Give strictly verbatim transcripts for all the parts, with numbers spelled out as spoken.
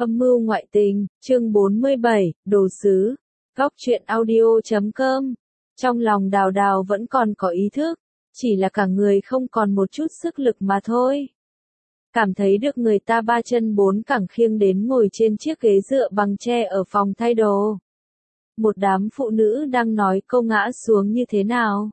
Âm mưu ngoại tình, chương bốn mươi bảy, đồ sứ. Góc truyện audio chấm com. Trong lòng Đào Đào vẫn còn có ý thức, chỉ là cả người không còn một chút sức lực mà thôi. Cảm thấy được người ta ba chân bốn cẳng khiêng đến ngồi trên chiếc ghế dựa bằng tre ở phòng thay đồ. Một đám phụ nữ đang nói câu ngã xuống như thế nào,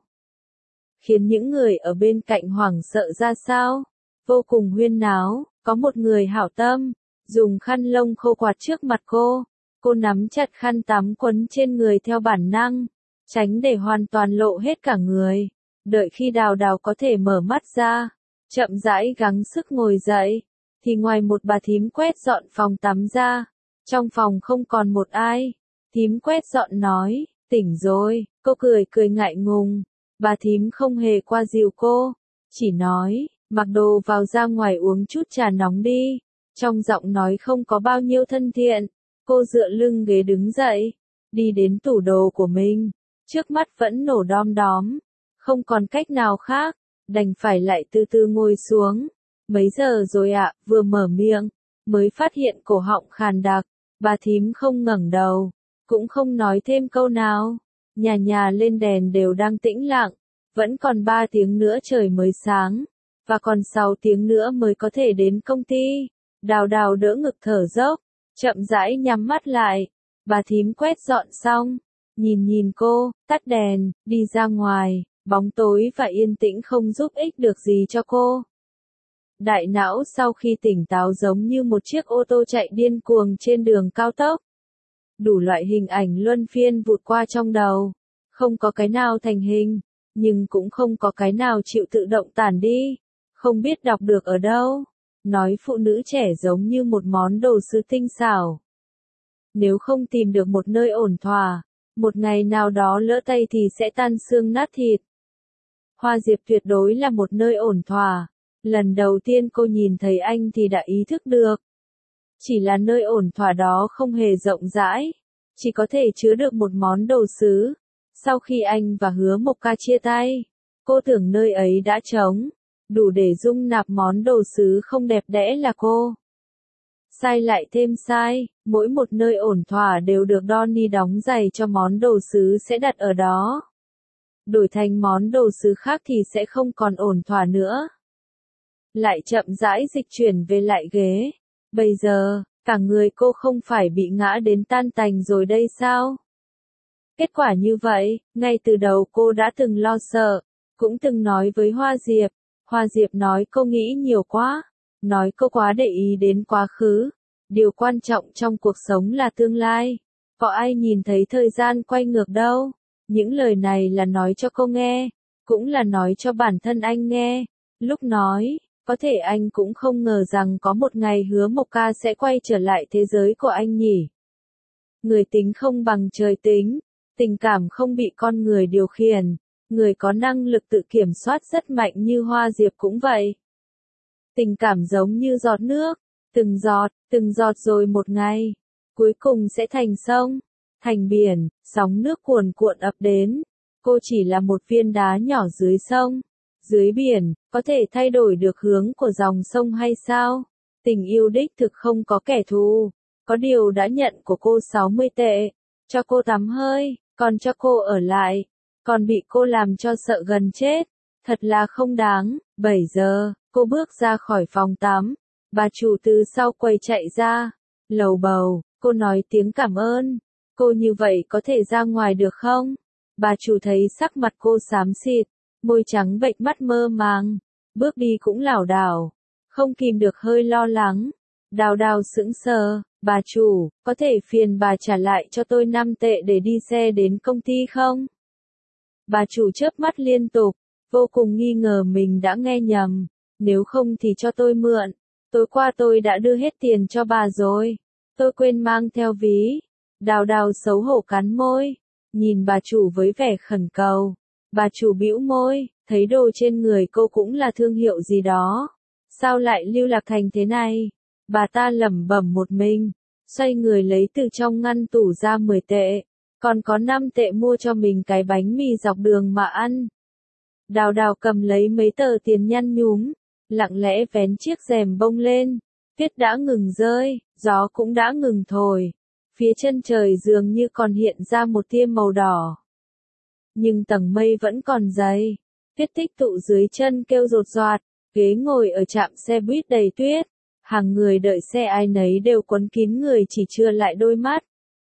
khiến những người ở bên cạnh hoảng sợ ra sao. Vô cùng huyên náo, có một người hảo tâm dùng khăn lông khô quạt trước mặt cô. Cô nắm chặt khăn tắm quấn trên người theo bản năng, tránh để hoàn toàn lộ hết cả người. Đợi khi Đào Đào có thể mở mắt ra, chậm rãi gắng sức ngồi dậy, thì ngoài một bà thím quét dọn phòng tắm ra, trong phòng không còn một ai. Thím quét dọn nói, tỉnh rồi. Cô cười cười ngại ngùng. Bà thím không hề qua dìu cô, chỉ nói, mặc đồ vào ra ngoài uống chút trà nóng đi. Trong giọng nói không có bao nhiêu thân thiện. Cô dựa lưng ghế đứng dậy, đi đến tủ đồ của mình. Trước mắt vẫn nổ đom đóm, không còn cách nào khác, đành phải lại từ từ ngồi xuống. Mấy giờ rồi ạ? Vừa mở miệng, mới phát hiện cổ họng khàn đặc. Bà thím không ngẩng đầu, cũng không nói thêm câu nào. Nhà nhà lên đèn đều đang tĩnh lặng, vẫn còn ba tiếng nữa trời mới sáng, và còn sáu tiếng nữa mới có thể đến công ty. Đào Đào đỡ ngực thở dốc, chậm rãi nhắm mắt lại. Bà thím quét dọn xong, nhìn nhìn cô, tắt đèn, đi ra ngoài. Bóng tối và yên tĩnh không giúp ích được gì cho cô. Đại não sau khi tỉnh táo giống như một chiếc ô tô chạy điên cuồng trên đường cao tốc. Đủ loại hình ảnh luân phiên vụt qua trong đầu. Không có cái nào thành hình, nhưng cũng không có cái nào chịu tự động tản đi. Không biết đọc được ở đâu. Nói phụ nữ trẻ giống như một món đồ sứ tinh xảo. Nếu không tìm được một nơi ổn thỏa, một ngày nào đó lỡ tay thì sẽ tan xương nát thịt. Hoa Diệp tuyệt đối là một nơi ổn thỏa. Lần đầu tiên cô nhìn thấy anh thì đã ý thức được. Chỉ là nơi ổn thỏa đó không hề rộng rãi, chỉ có thể chứa được một món đồ sứ. Sau khi anh và Hứa Mộc Ca chia tay, cô tưởng nơi ấy đã trống, đủ để dung nạp món đồ sứ không đẹp đẽ là cô. Sai lại thêm sai, mỗi một nơi ổn thỏa đều được Donnie đóng giày cho món đồ sứ sẽ đặt ở đó. Đổi thành món đồ sứ khác thì sẽ không còn ổn thỏa nữa. Lại chậm rãi dịch chuyển về lại ghế. Bây giờ, cả người cô không phải bị ngã đến tan tành rồi đây sao? Kết quả như vậy, ngay từ đầu cô đã từng lo sợ, cũng từng nói với Hoa Diệp. Hoa Diệp nói cô nghĩ nhiều quá, nói cô quá để ý đến quá khứ. Điều quan trọng trong cuộc sống là tương lai, có ai nhìn thấy thời gian quay ngược đâu. Những lời này là nói cho cô nghe, cũng là nói cho bản thân anh nghe. Lúc nói, có thể anh cũng không ngờ rằng có một ngày Hứa Mộc Ca sẽ quay trở lại thế giới của anh nhỉ. Người tính không bằng trời tính, tình cảm không bị con người điều khiển, người có năng lực tự kiểm soát rất mạnh như Hoa Diệp cũng vậy. Tình cảm giống như giọt nước, từng giọt, từng giọt rồi một ngày, cuối cùng sẽ thành sông, thành biển, sóng nước cuồn cuộn ập đến. Cô chỉ là một viên đá nhỏ dưới sông, dưới biển, có thể thay đổi được hướng của dòng sông hay sao? Tình yêu đích thực không có kẻ thù, có điều đã nhận của cô sáu mươi tệ, cho cô tắm hơi, còn cho cô ở lại, còn bị cô làm cho sợ gần chết, thật là không đáng. Bảy giờ, cô bước ra khỏi phòng tắm, bà chủ từ sau quầy chạy ra, lầu bầu, cô nói tiếng cảm ơn, cô như vậy có thể ra ngoài được không? Bà chủ thấy sắc mặt cô xám xịt, môi trắng bệch mắt mơ màng, bước đi cũng lảo đảo, không kìm được hơi lo lắng. Đào Đào sững sờ, bà chủ, có thể phiền bà trả lại cho tôi năm tệ để đi xe đến công ty không? Bà chủ chớp mắt liên tục, vô cùng nghi ngờ mình đã nghe nhầm. Nếu không thì cho tôi mượn, tối qua tôi đã đưa hết tiền cho bà rồi, tôi quên mang theo ví. Đào Đào xấu hổ cắn môi, nhìn bà chủ với vẻ khẩn cầu. Bà chủ bĩu môi, thấy đồ trên người cô cũng là thương hiệu gì đó, sao lại lưu lạc thành thế này? Bà ta lẩm bẩm một mình, xoay người lấy từ trong ngăn tủ ra mười tệ, còn có năm tệ mua cho mình cái bánh mì dọc đường mà ăn. Đào Đào cầm lấy mấy tờ tiền nhăn nhúm, lặng lẽ vén chiếc rèm bông lên, tuyết đã ngừng rơi, gió cũng đã ngừng thổi. Phía chân trời dường như còn hiện ra một tia màu đỏ. Nhưng tầng mây vẫn còn dày. Tuyết tích tụ dưới chân kêu rột rọt, ghế ngồi ở trạm xe buýt đầy tuyết. Hàng người đợi xe ai nấy đều quấn kín người chỉ chừa lại đôi mắt.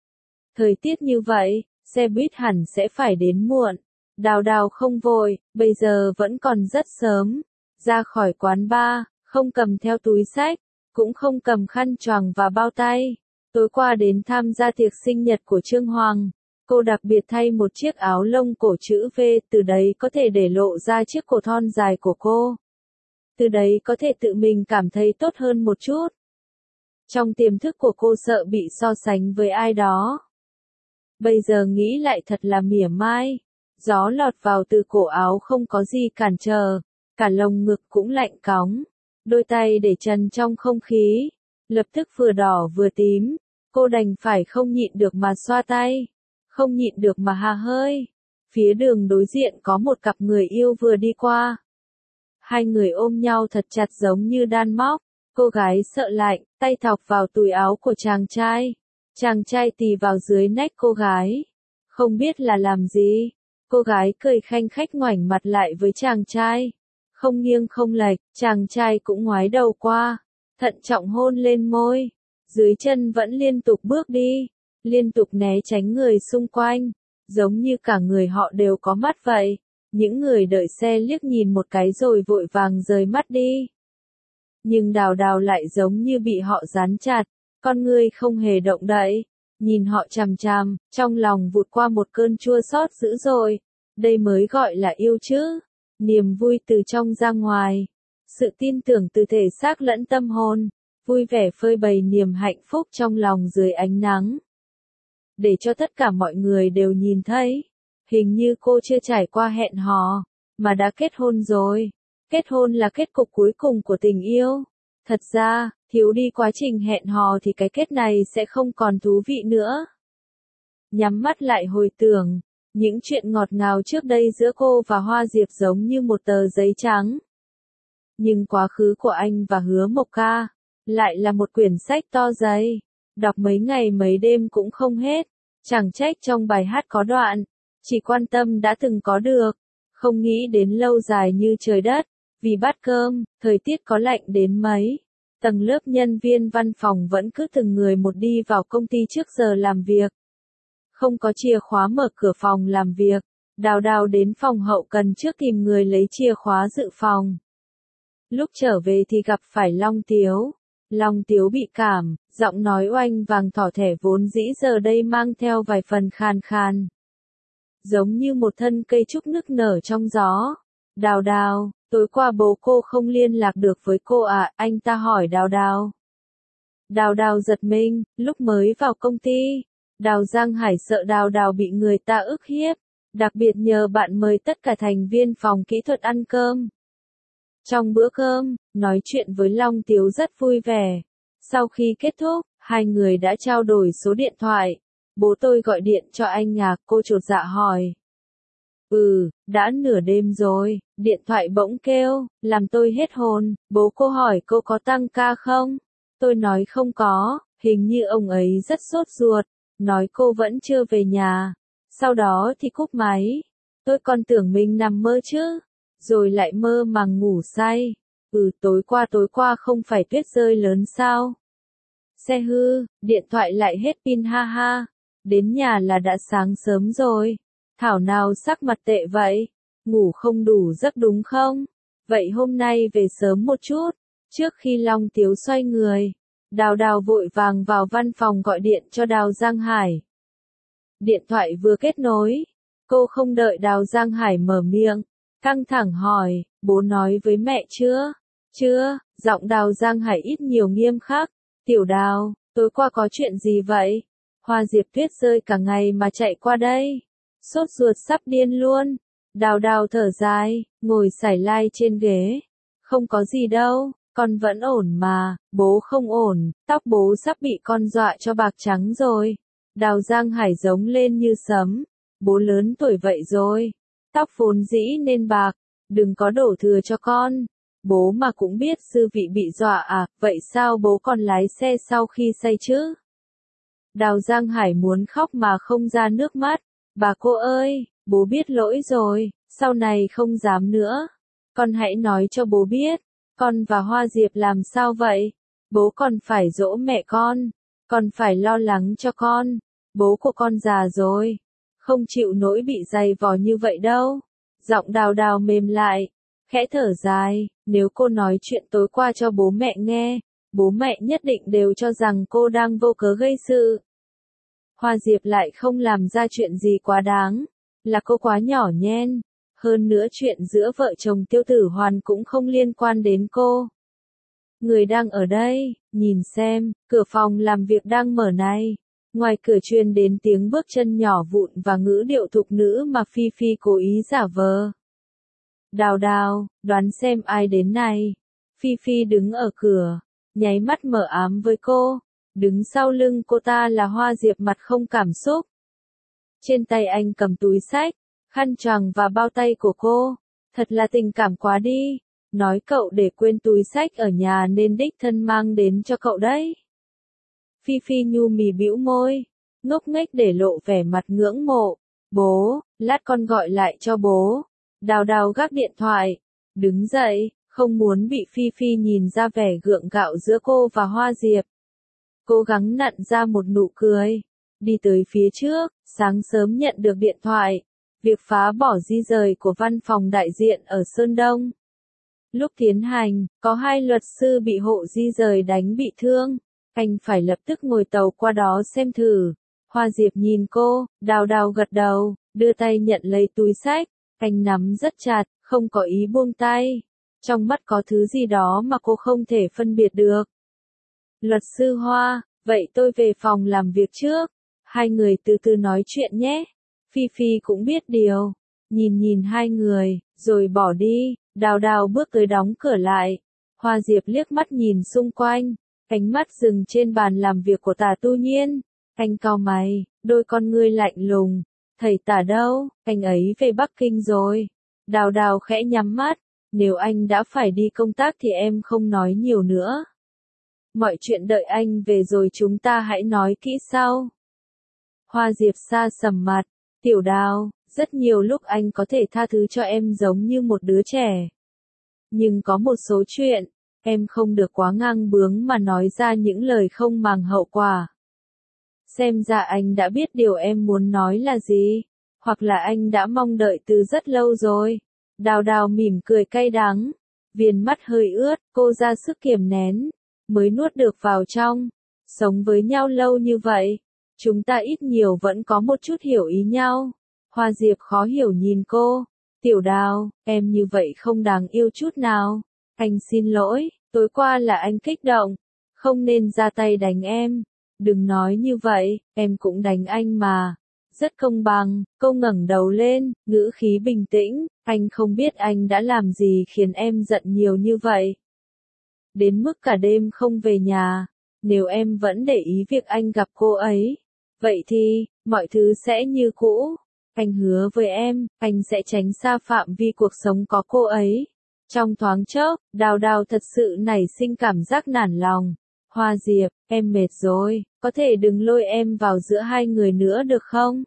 Thời tiết như vậy, xe buýt hẳn sẽ phải đến muộn. Đào Đào không vội, bây giờ vẫn còn rất sớm. Ra khỏi quán bar, không cầm theo túi xách, cũng không cầm khăn choàng và bao tay. Tối qua đến tham gia tiệc sinh nhật của Trương Hoàng. Cô đặc biệt thay một chiếc áo lông cổ chữ V, từ đấy có thể để lộ ra chiếc cổ thon dài của cô. Từ đấy có thể tự mình cảm thấy tốt hơn một chút. Trong tiềm thức của cô sợ bị so sánh với ai đó. Bây giờ nghĩ lại thật là mỉa mai. Gió lọt vào từ cổ áo không có gì cản trở. Cả lồng ngực cũng lạnh cóng. Đôi tay để trần trong không khí. Lập tức vừa đỏ vừa tím. Cô đành phải không nhịn được mà xoa tay. Không nhịn được mà hà hơi. Phía đường đối diện có một cặp người yêu vừa đi qua. Hai người ôm nhau thật chặt giống như đan móc. Cô gái sợ lạnh, tay thọc vào túi áo của chàng trai. Chàng trai tì vào dưới nách cô gái. Không biết là làm gì. Cô gái cười khanh khách ngoảnh mặt lại với chàng trai. Không nghiêng không lệch, chàng trai cũng ngoái đầu qua. Thận trọng hôn lên môi. Dưới chân vẫn liên tục bước đi. Liên tục né tránh người xung quanh. Giống như cả người họ đều có mắt vậy. Những người đợi xe liếc nhìn một cái rồi vội vàng rời mắt đi. Nhưng Đào Đào lại giống như bị họ dán chặt. Con ngươi không hề động đậy. Nhìn họ chằm chằm, trong lòng vụt qua một cơn chua xót dữ dội. Đây mới gọi là yêu chứ. Niềm vui từ trong ra ngoài. Sự tin tưởng từ thể xác lẫn tâm hồn. Vui vẻ phơi bày niềm hạnh phúc trong lòng dưới ánh nắng. Để cho tất cả mọi người đều nhìn thấy. Hình như cô chưa trải qua hẹn hò, mà đã kết hôn rồi. Kết hôn là kết cục cuối cùng của tình yêu. Thật ra, thiếu đi quá trình hẹn hò thì cái kết này sẽ không còn thú vị nữa. Nhắm mắt lại hồi tưởng, những chuyện ngọt ngào trước đây giữa cô và Hoa Diệp giống như một tờ giấy trắng. Nhưng quá khứ của anh và Hứa Mộc Ca, lại là một quyển sách to dày. Đọc mấy ngày mấy đêm cũng không hết. Chẳng trách trong bài hát có đoạn. Chỉ quan tâm đã từng có được. Không nghĩ đến lâu dài như trời đất. Vì bát cơm, thời tiết có lạnh đến mấy. Tầng lớp nhân viên văn phòng vẫn cứ từng người một đi vào công ty trước giờ làm việc. Không có chìa khóa mở cửa phòng làm việc. Đào Đào đến phòng hậu cần trước tìm người lấy chìa khóa dự phòng. Lúc trở về thì gặp phải Long Tiếu. Long Tiếu bị cảm, giọng nói oanh vàng thỏ thẻ vốn dĩ giờ đây mang theo vài phần khàn khàn. Giống như một thân cây trúc nức nở trong gió. Đào Đào, tối qua bố cô không liên lạc được với cô à, anh ta hỏi Đào Đào. Đào Đào giật mình, lúc mới vào công ty. Đào Giang Hải sợ Đào Đào bị người ta ức hiếp. Đặc biệt nhờ bạn mời tất cả thành viên phòng kỹ thuật ăn cơm. Trong bữa cơm, nói chuyện với Long Tiếu rất vui vẻ. Sau khi kết thúc, hai người đã trao đổi số điện thoại. Bố tôi gọi điện cho anh à, cô chột dạ hỏi. Ừ, đã nửa đêm rồi, điện thoại bỗng kêu, làm tôi hết hồn. Bố cô hỏi cô có tăng ca không? Tôi nói không có, hình như ông ấy rất sốt ruột, nói cô vẫn chưa về nhà. Sau đó thì cúp máy. Tôi còn tưởng mình nằm mơ chứ. Rồi lại mơ màng ngủ say. Ừ, tối qua tối qua không phải tuyết rơi lớn sao? Xe hư, điện thoại lại hết pin ha ha. Đến nhà là đã sáng sớm rồi. Thảo nào sắc mặt tệ vậy? Ngủ không đủ giấc đúng không? Vậy hôm nay về sớm một chút. Trước khi Long Tiếu xoay người, Đào Đào vội vàng vào văn phòng gọi điện cho Đào Giang Hải. Điện thoại vừa kết nối. Cô không đợi Đào Giang Hải mở miệng. Căng thẳng hỏi, bố nói với mẹ chưa? Chưa, giọng Đào Giang Hải ít nhiều nghiêm khắc. Tiểu Đào, tối qua có chuyện gì vậy? Hoa Diệp tuyết rơi cả ngày mà chạy qua đây. Sốt ruột sắp điên luôn. Đào Đào thở dài, ngồi sải lai trên ghế. Không có gì đâu, con vẫn ổn mà, bố không ổn, tóc bố sắp bị con dọa cho bạc trắng rồi. Đào Giang Hải giống lên như sấm. Bố lớn tuổi vậy rồi. Tóc vốn dĩ nên bạc, đừng có đổ thừa cho con. Bố mà cũng biết Sư Vị bị dọa à, vậy sao bố còn lái xe sau khi say chứ? Đào Giang Hải muốn khóc mà không ra nước mắt. Bà cô ơi, bố biết lỗi rồi, sau này không dám nữa. Con hãy nói cho bố biết, con và Hoa Diệp làm sao vậy? Bố còn phải dỗ mẹ con, còn phải lo lắng cho con. Bố của con già rồi, không chịu nổi bị dày vò như vậy đâu. Giọng Đào Đào mềm lại, khẽ thở dài, nếu cô nói chuyện tối qua cho bố mẹ nghe, bố mẹ nhất định đều cho rằng cô đang vô cớ gây sự. Hoa Diệp lại không làm ra chuyện gì quá đáng, là cô quá nhỏ nhen, hơn nữa chuyện giữa vợ chồng Tiêu Tử Hoàn cũng không liên quan đến cô. Người đang ở đây, nhìn xem, cửa phòng làm việc đang mở này. Ngoài cửa truyền đến tiếng bước chân nhỏ vụn và ngữ điệu thục nữ mà Phi Phi cố ý giả vờ. Đào Đào, đoán xem ai đến này. Phi Phi đứng ở cửa, nháy mắt mở ám với cô. Đứng sau lưng cô ta là Hoa Diệp mặt không cảm xúc. Trên tay anh cầm túi xách, khăn choàng và bao tay của cô. Thật là tình cảm quá đi. Nói cậu để quên túi xách ở nhà nên đích thân mang đến cho cậu đấy. Phi Phi nhu mì bĩu môi, ngốc nghếch để lộ vẻ mặt ngưỡng mộ. Bố, lát con gọi lại cho bố. Đào Đào gác điện thoại, đứng dậy, không muốn bị Phi Phi nhìn ra vẻ gượng gạo giữa cô và Hoa Diệp. Cố gắng nặn ra một nụ cười, đi tới phía trước, sáng sớm nhận được điện thoại, việc phá bỏ di rời của văn phòng đại diện ở Sơn Đông. Lúc tiến hành, có hai luật sư bị hộ di rời đánh bị thương, anh phải lập tức ngồi tàu qua đó xem thử. Hoa Diệp nhìn cô, Đào Đào gật đầu, đưa tay nhận lấy túi xách, anh nắm rất chặt, không có ý buông tay. Trong mắt có thứ gì đó mà cô không thể phân biệt được. Luật sư Hoa, vậy tôi về phòng làm việc trước. Hai người từ từ nói chuyện nhé. Phi Phi cũng biết điều. Nhìn nhìn hai người, rồi bỏ đi. Đào Đào bước tới đóng cửa lại. Hoa Diệp liếc mắt nhìn xung quanh. Ánh mắt dừng trên bàn làm việc của Tả Tu Nhiên. Anh cau mày, đôi con ngươi lạnh lùng. Thầy Tả đâu? Anh ấy về Bắc Kinh rồi. Đào Đào khẽ nhắm mắt. Nếu anh đã phải đi công tác thì em không nói nhiều nữa. Mọi chuyện đợi anh về rồi chúng ta hãy nói kỹ sau. Hoa Diệp xa sầm mặt. Tiểu Đào, rất nhiều lúc anh có thể tha thứ cho em giống như một đứa trẻ. Nhưng có một số chuyện, em không được quá ngang bướng mà nói ra những lời không màng hậu quả. Xem ra anh đã biết điều em muốn nói là gì, hoặc là anh đã mong đợi từ rất lâu rồi. Đào Đào mỉm cười cay đắng, viền mắt hơi ướt, cô ra sức kiềm nén, mới nuốt được vào trong. Sống với nhau lâu như vậy, chúng ta ít nhiều vẫn có một chút hiểu ý nhau. Hoa Diệp khó hiểu nhìn cô. Tiểu Đào, em như vậy không đáng yêu chút nào. Anh xin lỗi, tối qua là anh kích động, không nên ra tay đánh em. Đừng nói như vậy, em cũng đánh anh mà. Rất công bằng. Cô ngẩng đầu lên, ngữ khí bình tĩnh. Anh không biết anh đã làm gì khiến em giận nhiều như vậy. Đến mức cả đêm không về nhà. Nếu em vẫn để ý việc anh gặp cô ấy, vậy thì, mọi thứ sẽ như cũ. Anh hứa với em, anh sẽ tránh xa phạm vi cuộc sống có cô ấy. Trong thoáng chốc, Đào Đào thật sự nảy sinh cảm giác nản lòng. Hoa Diệp, em mệt rồi, có thể đừng lôi em vào giữa hai người nữa được không?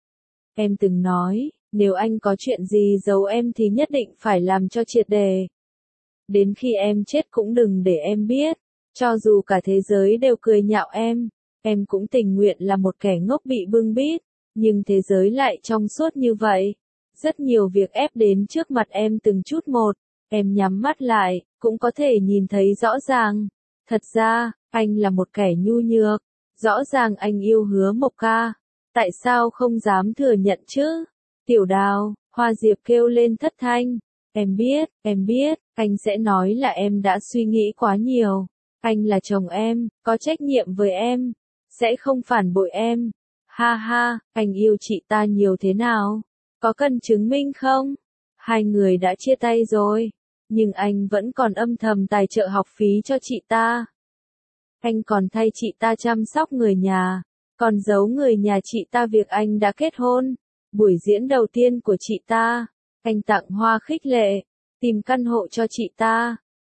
Em từng nói, nếu anh có chuyện gì giấu em thì nhất định phải làm cho triệt đề. Đến khi em chết cũng đừng để em biết. Cho dù cả thế giới đều cười nhạo em, em cũng tình nguyện là một kẻ ngốc bị bưng bít. Nhưng thế giới lại trong suốt như vậy. Rất nhiều việc ép đến trước mặt em từng chút một. Em nhắm mắt lại, cũng có thể nhìn thấy rõ ràng. Thật ra, anh là một kẻ nhu nhược. Rõ ràng anh yêu Hứa Mộc Ca. Tại sao không dám thừa nhận chứ? Tiểu Đào, Hoa Diệp kêu lên thất thanh. Em biết, em biết, anh sẽ nói là em đã suy nghĩ quá nhiều. Anh là chồng em, có trách nhiệm với em. Sẽ không phản bội em. Ha ha, anh yêu chị ta nhiều thế nào? Có cần chứng minh không? Hai người đã chia tay rồi. Nhưng anh vẫn còn âm thầm tài trợ học phí cho chị ta. Anh còn thay chị ta chăm sóc người nhà. Còn giấu người nhà chị ta việc anh đã kết hôn. Buổi diễn đầu tiên của chị ta, anh tặng hoa khích lệ. Tìm căn hộ cho chị ta.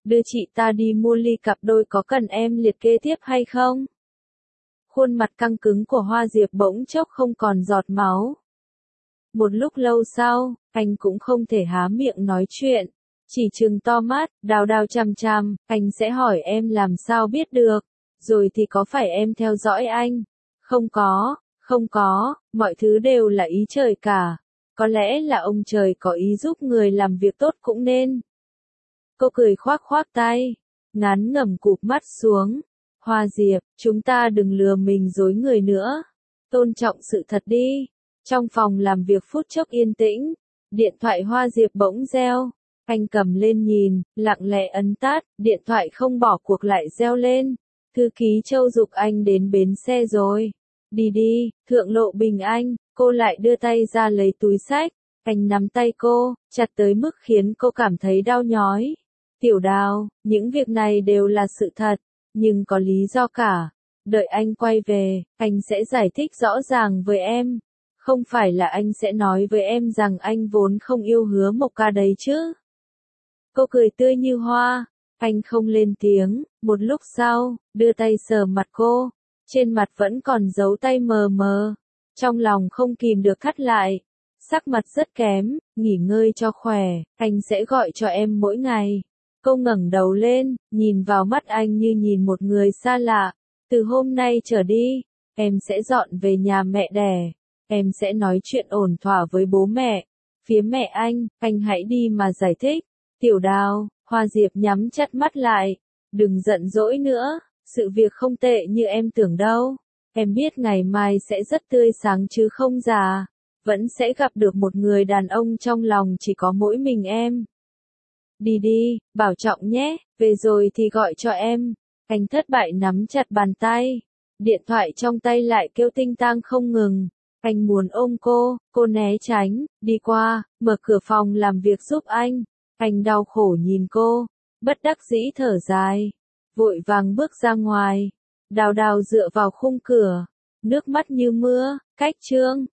đưa chị ta đi mua ly cặp đôi có cần em liệt kê tiếp hay không? Khuôn mặt căng cứng của Hoa Diệp bỗng chốc không còn giọt máu. Một lúc lâu sau, anh cũng không thể há miệng nói chuyện. Chỉ trừng to mắt, Đào Đào chằm chằm, anh sẽ hỏi em làm sao biết được, rồi thì có phải em theo dõi anh? Không có, không có, mọi thứ đều là ý trời cả. Có lẽ là ông trời có ý giúp người làm việc tốt cũng nên. Cô cười khoác khoác tay, ngắn ngẩm cụp mắt xuống. Hoa Diệp, chúng ta đừng lừa mình dối người nữa. Tôn trọng sự thật đi. Trong phòng làm việc phút chốc yên tĩnh, điện thoại Hoa Diệp bỗng reo. Anh cầm lên nhìn, lặng lẽ ấn tắt, điện thoại không bỏ cuộc lại reo lên. Thư ký Châu giục anh đến bến xe rồi. Đi đi, thượng lộ Bình Anh, cô lại đưa tay ra lấy túi xách. Anh nắm tay cô, chặt tới mức khiến cô cảm thấy đau nhói. Tiểu Đào, những việc này đều là sự thật, nhưng có lý do cả. Đợi anh quay về, anh sẽ giải thích rõ ràng với em. Không phải là anh sẽ nói với em rằng anh vốn không yêu Hứa Mộc Ca đấy chứ. Cô cười tươi như hoa, anh không lên tiếng, một lúc sau, đưa tay sờ mặt cô, trên mặt vẫn còn dấu tay mờ mờ, trong lòng không kìm được thắt lại, sắc mặt rất kém, nghỉ ngơi cho khỏe, anh sẽ gọi cho em mỗi ngày. Cô ngẩng đầu lên, nhìn vào mắt anh như nhìn một người xa lạ, từ hôm nay trở đi, em sẽ dọn về nhà mẹ đẻ, em sẽ nói chuyện ổn thỏa với bố mẹ, phía mẹ anh, anh hãy đi mà giải thích. Tiểu Đào, Hoa Diệp nhắm chặt mắt lại, đừng giận dỗi nữa, sự việc không tệ như em tưởng đâu, em biết ngày mai sẽ rất tươi sáng chứ không già, vẫn sẽ gặp được một người đàn ông trong lòng chỉ có mỗi mình em. Đi đi, bảo trọng nhé, về rồi thì gọi cho em. Anh thất bại nắm chặt bàn tay, điện thoại trong tay lại kêu tinh tang không ngừng. Anh muốn ôm cô, cô né tránh, đi qua, mở cửa phòng làm việc giúp anh. Anh đau khổ nhìn cô, bất đắc dĩ thở dài, vội vàng bước ra ngoài. Đào Đào dựa vào khung cửa, nước mắt như mưa, cách chương.